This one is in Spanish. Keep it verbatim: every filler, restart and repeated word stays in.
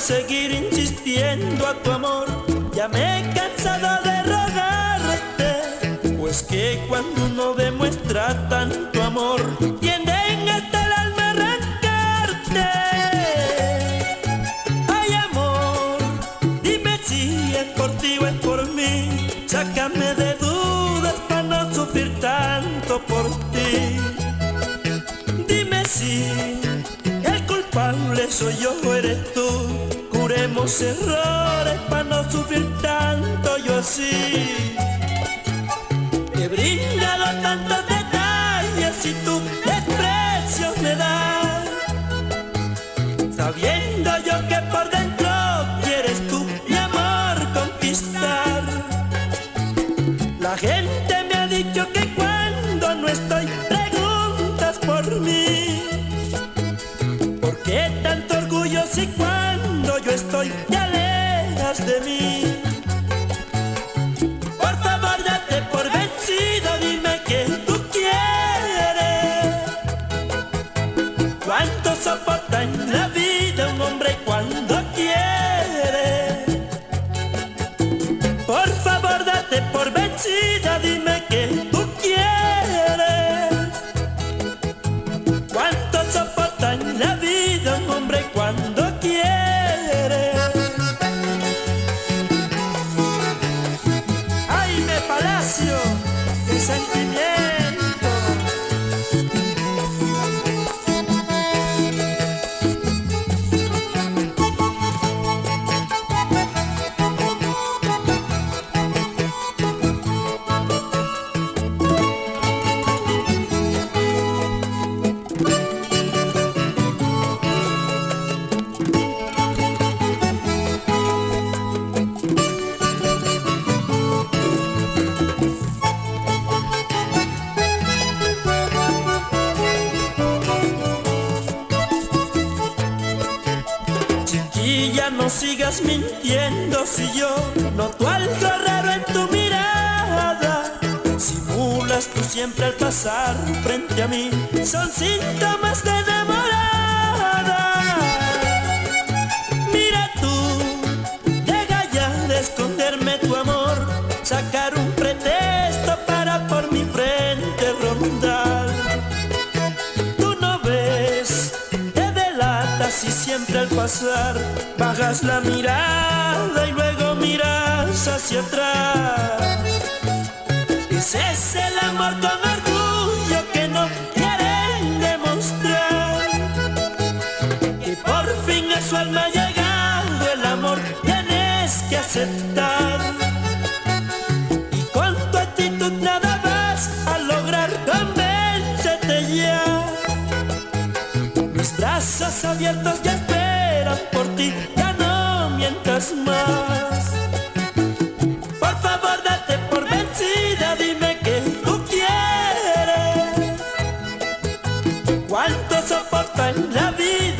seguir insistiendo a tu amor. Ya me he cansado de rogarte, pues que cuando uno demuestra tanto amor, tienden hasta el alma a arrancarte. Ay, amor, dime si es por ti o es por mí. Sácame de dudas para no sufrir tanto por ti. Dime si el culpable soy yo o eres tú. Curemos errores para no sufrir tanto yo así. Te he brindado tantos detalles y tú desprecios me das, sabiendo yo que por dentro quieres tú mi amor conquistar. La gente me ha dicho que cuando no estoy preguntas por mí. ¿Por qué tanto orgullo si cuando yo estoy te alejas de mí? Por favor date por vencido, dime que tú quieres. ¿Cuánto soporta en la vida un hombre cuando quiere? Por favor date por vencida, dime que tú quieres. ¿Cuánto soporta en la vida un hombre cuando quiere? Jaime Palacio, el sentimiento. Y ya no sigas mintiendo si yo noto algo raro en tu mirada. Simulas tú siempre al pasar frente a mí, son síntomas de enamorada. Mira tú, deja ya de esconderme tu amor, sacar un pretexto para por mi frente rondar. Tú no ves, te delatas y siempre al pasar bajas la mirada y luego miras hacia atrás. Ese es el amor con orgullo que no quieren demostrar. Y por fin a su alma ha llegado el amor, tienes que aceptar. Y con tu actitud nada vas a lograr, convéncete ya. Mis brazos abiertos ya esperan por ti, ya no mientas más. Por favor date por vencida, dime que tú quieres. ¿Cuánto soporta en la vida